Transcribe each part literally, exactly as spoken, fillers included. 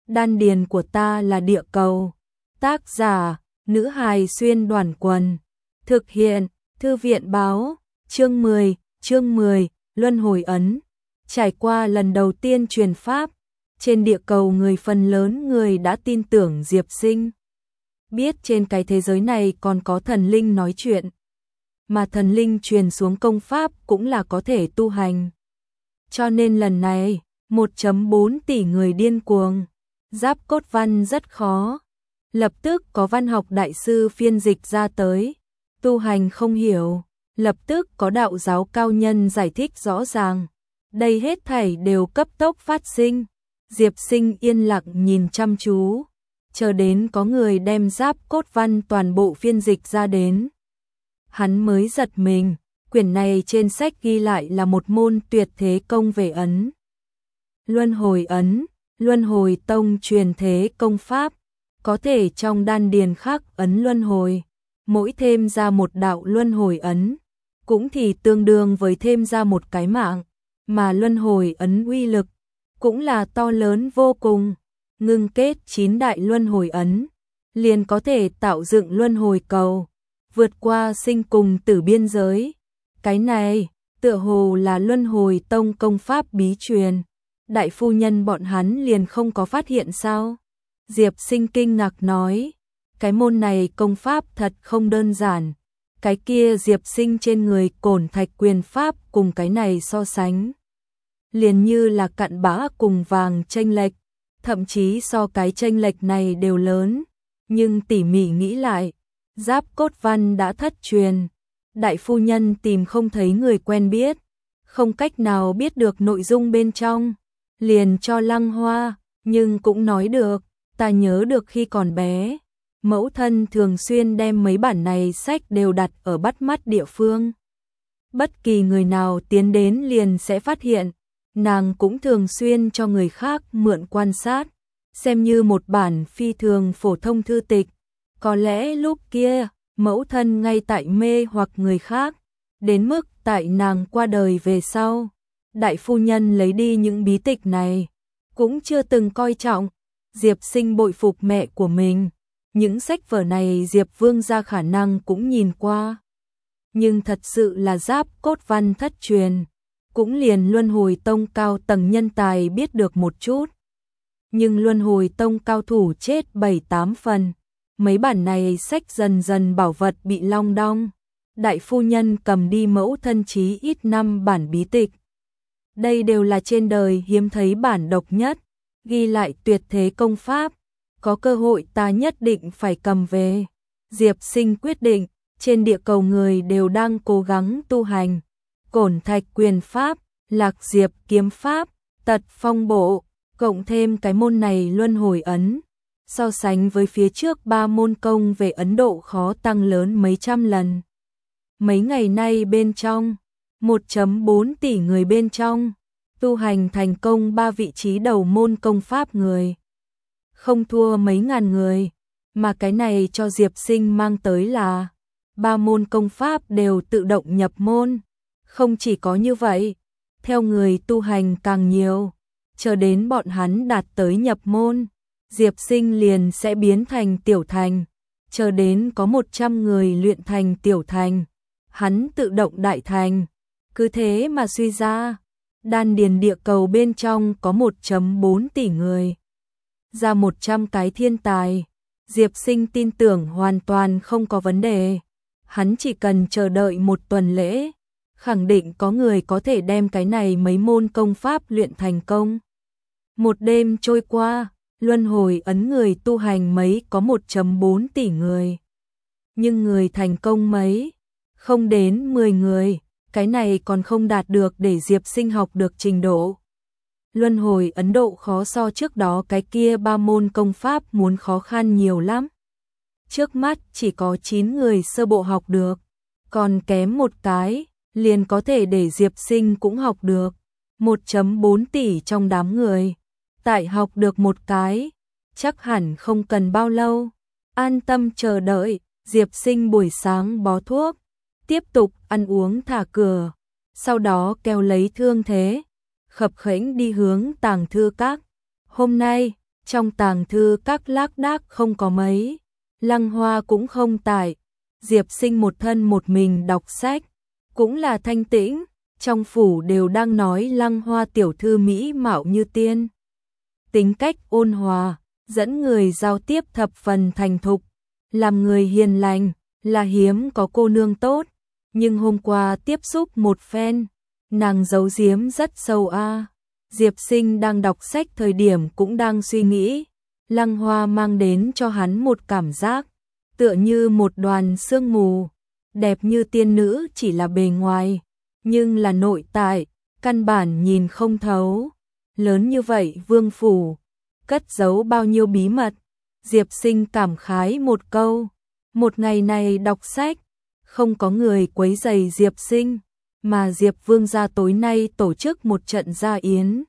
Đan điền của ta là địa cầu. Tác giả, nữ hài xuyên đoàn quần. Thực hiện, thư viện báo, chương mười, chương mười, luân hồi ấn. Trải qua lần đầu tiên truyền pháp, trên địa cầu người phần lớn người đã tin tưởng Diệp Sinh. Biết trên cái thế giới này còn có thần linh nói chuyện, mà thần linh truyền xuống công pháp cũng là có thể tu hành. Cho nên lần này, một phẩy bốn tỷ người điên cuồng. Giáp cốt văn rất khó. Lập tức có văn học đại sư phiên dịch ra tới. Tu hành không hiểu, lập tức có đạo giáo cao nhân giải thích rõ ràng. Đây hết thảy đều cấp tốc phát sinh. Diệp Sinh yên lặng nhìn chăm chú, chờ đến có người đem giáp cốt văn toàn bộ phiên dịch ra đến. Hắn mới giật mình, quyển này trên sách ghi lại là một môn tuyệt thế công về ấn. Luân hồi ấn, luân hồi tông truyền thế công pháp, có thể trong đan điền khắc ấn luân hồi, mỗi thêm ra một đạo luân hồi ấn, cũng thì tương đương với thêm ra một cái mạng, mà luân hồi ấn uy lực cũng là to lớn vô cùng. Ngưng kết chín đại luân hồi ấn, liền có thể tạo dựng luân hồi cầu, vượt qua sinh cùng tử biên giới. Cái này, tựa hồ là luân hồi tông công pháp bí truyền. Đại phu nhân bọn hắn liền không có phát hiện sao? Diệp Sinh kinh ngạc nói, cái môn này công pháp thật không đơn giản. Cái kia Diệp Sinh trên người cổn thạch quyền pháp cùng cái này so sánh, liền như là cặn bã cùng vàng chênh lệch, thậm chí so cái chênh lệch này đều lớn. Nhưng tỉ mỉ nghĩ lại, giáp cốt văn đã thất truyền, đại phu nhân tìm không thấy người quen biết, không cách nào biết được nội dung bên trong, liền cho Lăng Hoa, nhưng cũng nói được, ta nhớ được khi còn bé, mẫu thân thường xuyên đem mấy bản này sách đều đặt ở bắt mắt địa phương. Bất kỳ người nào tiến đến liền sẽ phát hiện, nàng cũng thường xuyên cho người khác mượn quan sát, xem như một bản phi thường phổ thông thư tịch. Có lẽ lúc kia, mẫu thân ngay tại mê hoặc người khác, đến mức tại nàng qua đời về sau, đại phu nhân lấy đi những bí tịch này, cũng chưa từng coi trọng. Diệp Sinh bội phục mẹ của mình, những sách vở này Diệp Vương gia khả năng cũng nhìn qua. Nhưng thật sự là giáp cốt văn thất truyền, cũng liền luân hồi tông cao tầng nhân tài biết được một chút. Nhưng luân hồi tông cao thủ chết bảy tám phần, mấy bản này sách dần dần bảo vật bị long đong. Đại phu nhân cầm đi mẫu thân chí ít năm bản bí tịch. Đây đều là trên đời hiếm thấy bản độc nhất, ghi lại tuyệt thế công pháp, có cơ hội ta nhất định phải cầm về. Diệp Sinh quyết định, trên địa cầu người đều đang cố gắng tu hành. Cổn thạch quyền pháp, lạc diệp kiếm pháp, tật phong bộ, cộng thêm cái môn này luân hồi ấn. So sánh với phía trước ba môn công về Ấn Độ khó tăng lớn mấy trăm lần. Mấy ngày nay bên trong, một phẩy bốn tỷ người bên trong, tu hành thành công ba vị trí đầu môn công pháp người. Không thua mấy ngàn người, mà cái này cho Diệp Sinh mang tới là ba môn công pháp đều tự động nhập môn. Không chỉ có như vậy, theo người tu hành càng nhiều, chờ đến bọn hắn đạt tới nhập môn, Diệp Sinh liền sẽ biến thành tiểu thành, chờ đến có một trăm người luyện thành tiểu thành, hắn tự động đại thành. Cứ thế mà suy ra, đan điền địa cầu bên trong có một phẩy bốn tỷ người, ra một trăm cái thiên tài, Diệp Sinh tin tưởng hoàn toàn không có vấn đề. Hắn chỉ cần chờ đợi một tuần lễ, khẳng định có người có thể đem cái này mấy môn công pháp luyện thành công. Một đêm trôi qua, luân hồi ấn người tu hành mấy có một phẩy bốn tỷ người. Nhưng người thành công mấy, không đến mười người, cái này còn không đạt được để Diệp Sinh học được trình độ. Luân hồi Ấn Độ khó so trước đó cái kia ba môn công pháp muốn khó khăn nhiều lắm. Trước mắt chỉ có chín người sơ bộ học được, còn kém một cái, liền có thể để Diệp Sinh cũng học được. một phẩy bốn tỷ trong đám người, tại học được một cái, chắc hẳn không cần bao lâu. An tâm chờ đợi, Diệp Sinh buổi sáng bó thuốc, tiếp tục ăn uống thả cửa, sau đó kéo lấy thương thế, khập khểnh đi hướng tàng thư các. Hôm nay, Trong tàng thư các lác đác không có mấy, Lăng Hoa cũng không tại. Diệp Sinh một thân một mình đọc sách, cũng là thanh tĩnh, trong phủ đều đang nói Lăng Hoa tiểu thư mỹ mạo như tiên. Tính cách ôn hòa, dẫn người giao tiếp thập phần thành thục, làm người hiền lành, là hiếm có cô nương tốt, nhưng hôm qua tiếp xúc một phen, nàng giấu giếm rất sâu a. Diệp Sinh đang đọc sách thời điểm cũng đang suy nghĩ, Lăng Hoa mang đến cho hắn một cảm giác, tựa như một đoàn sương mù, đẹp như tiên nữ chỉ là bề ngoài, nhưng là nội tại, căn bản nhìn không thấu. Lớn như vậy vương phủ, cất giấu bao nhiêu bí mật, Diệp Sinh cảm khái một câu. Một ngày này đọc sách, không có người quấy rầy Diệp Sinh, mà Diệp Vương gia tối nay tổ chức một trận gia yến.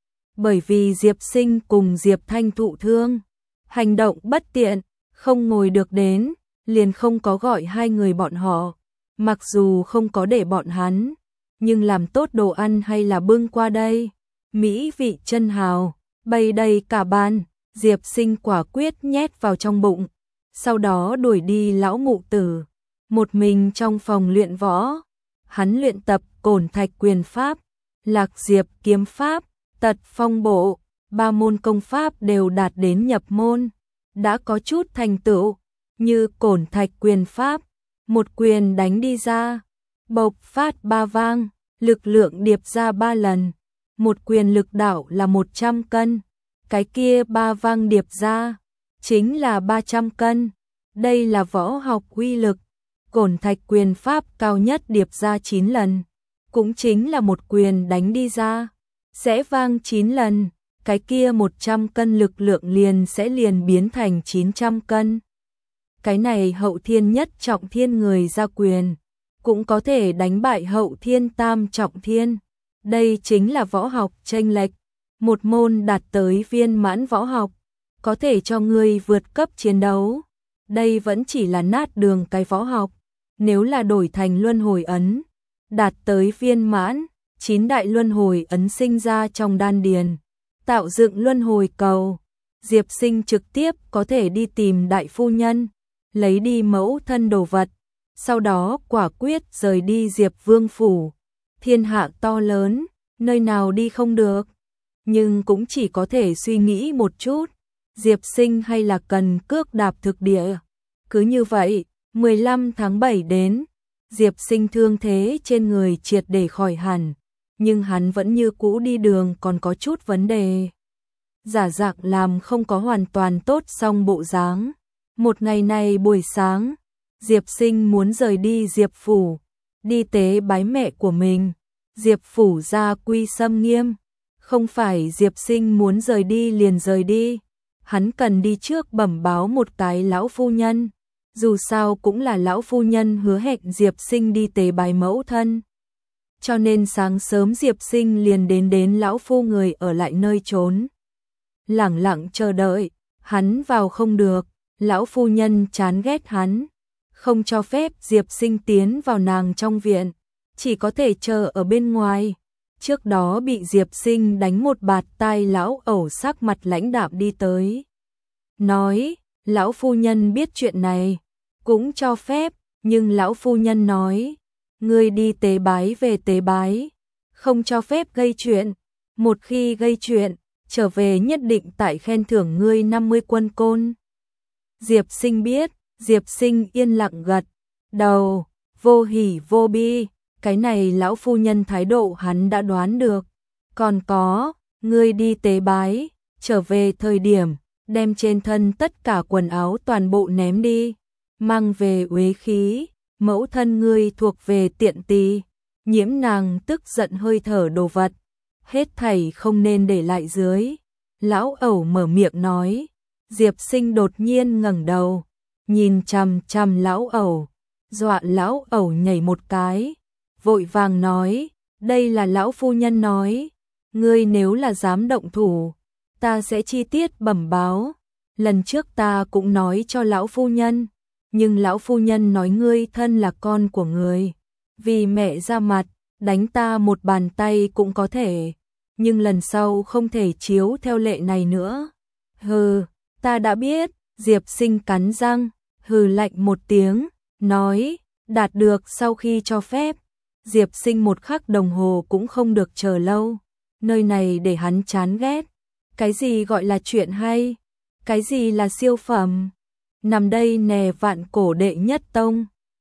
Bởi vì Diệp Sinh cùng Diệp Thanh thụ thương, hành động bất tiện, không ngồi được đến, liền không có gọi hai người bọn họ. Mặc dù không có để bọn hắn, nhưng làm tốt đồ ăn hay là bưng qua đây. Mỹ vị chân hào, bày đầy cả bàn, Diệp Sinh quả quyết nhét vào trong bụng. Sau đó đuổi đi lão mụ tử, một mình trong phòng luyện võ. Hắn luyện tập Cổn Thạch quyền pháp, Lạc Diệp kiếm pháp, Tật Phong bộ, ba môn công pháp đều đạt đến nhập môn, đã có chút thành tựu, như Cổn Thạch quyền pháp, một quyền đánh đi ra, bộc phát ba vang, lực lượng điệp ra ba lần, một quyền lực đạo là một trăm cân, cái kia ba vang điệp ra chính là ba trăm cân. Đây là võ học uy lực. Cổn Thạch quyền pháp cao nhất điệp ra chín lần, cũng chính là một quyền đánh đi ra sẽ vang chín lần, cái kia một trăm cân lực lượng liền sẽ liền biến thành chín trăm cân. Cái này hậu thiên nhất trọng thiên người ra quyền, cũng có thể đánh bại hậu thiên tam trọng thiên. Đây chính là võ học chênh lệch, một môn đạt tới viên mãn võ học, có thể cho ngươi vượt cấp chiến đấu. Đây vẫn chỉ là nát đường cái võ học, nếu là đổi thành luân hồi ấn, đạt tới viên mãn, chín đại luân hồi ấn sinh ra trong đan điền, tạo dựng luân hồi cầu. Diệp Sinh trực tiếp có thể đi tìm đại phu nhân, lấy đi mẫu thân đồ vật, sau đó quả quyết rời đi Diệp Vương phủ. Thiên hạ to lớn, nơi nào đi không được, nhưng cũng chỉ có thể suy nghĩ một chút, Diệp Sinh hay là cần cước đạp thực địa. Cứ như vậy, mười lăm tháng bảy đến, Diệp Sinh thương thế trên người triệt để khỏi hẳn, nhưng hắn vẫn như cũ đi đường còn có chút vấn đề. Giả dạng làm không có hoàn toàn tốt xong bộ dáng. Một ngày này buổi sáng, Diệp Sinh muốn rời đi Diệp phủ, đi tế bái mẹ của mình. Diệp phủ gia quy xâm nghiêm, không phải Diệp Sinh muốn rời đi liền rời đi, hắn cần đi trước bẩm báo một cái lão phu nhân, dù sao cũng là lão phu nhân hứa hẹn Diệp Sinh đi tế bái mẫu thân. Cho nên sáng sớm Diệp Sinh liền đến đến lão phu người ở lại nơi trốn. Lẳng lặng chờ đợi, hắn vào không được, lão phu nhân chán ghét hắn, không cho phép Diệp Sinh tiến vào nàng trong viện, chỉ có thể chờ ở bên ngoài. Trước đó bị Diệp Sinh đánh một bạt tai, lão ẩu sắc mặt lãnh đạm đi tới. Nói, lão phu nhân biết chuyện này, cũng cho phép, nhưng lão phu nhân nói, ngươi đi tế bái về tế bái, không cho phép gây chuyện, một khi gây chuyện, trở về nhất định tại khen thưởng ngươi năm mươi quân côn. Diệp Sinh biết, Diệp Sinh yên lặng gật đầu, vô hỉ vô bi, cái này lão phu nhân thái độ hắn đã đoán được. Còn có, ngươi đi tế bái, trở về thời điểm, đem trên thân tất cả quần áo toàn bộ ném đi, mang về uế khí, mẫu thân ngươi thuộc về tiện tỳ, nhiễm nàng tức giận hơi thở đồ vật, hết thảy không nên để lại dưới. Lão ẩu mở miệng nói. Diệp Sinh đột nhiên ngẩng đầu, nhìn chằm chằm lão ẩu, dọa lão ẩu nhảy một cái, vội vàng nói, đây là lão phu nhân nói, ngươi nếu là dám động thủ, ta sẽ chi tiết bẩm báo. Lần trước ta cũng nói cho lão phu nhân, nhưng lão phu nhân nói ngươi thân là con của người, vì mẹ ra mặt, đánh ta một bàn tay cũng có thể, nhưng lần sau không thể chiếu theo lệ này nữa. Hừ, ta đã biết, Diệp Sinh cắn răng, hừ lạnh một tiếng, nói, đạt được sau khi cho phép. Diệp Sinh một khắc đồng hồ cũng không được chờ lâu, nơi này để hắn chán ghét. Cái gì gọi là chuyện hay? Cái gì là siêu phẩm? Nằm đây nè vạn cổ đệ nhất tông,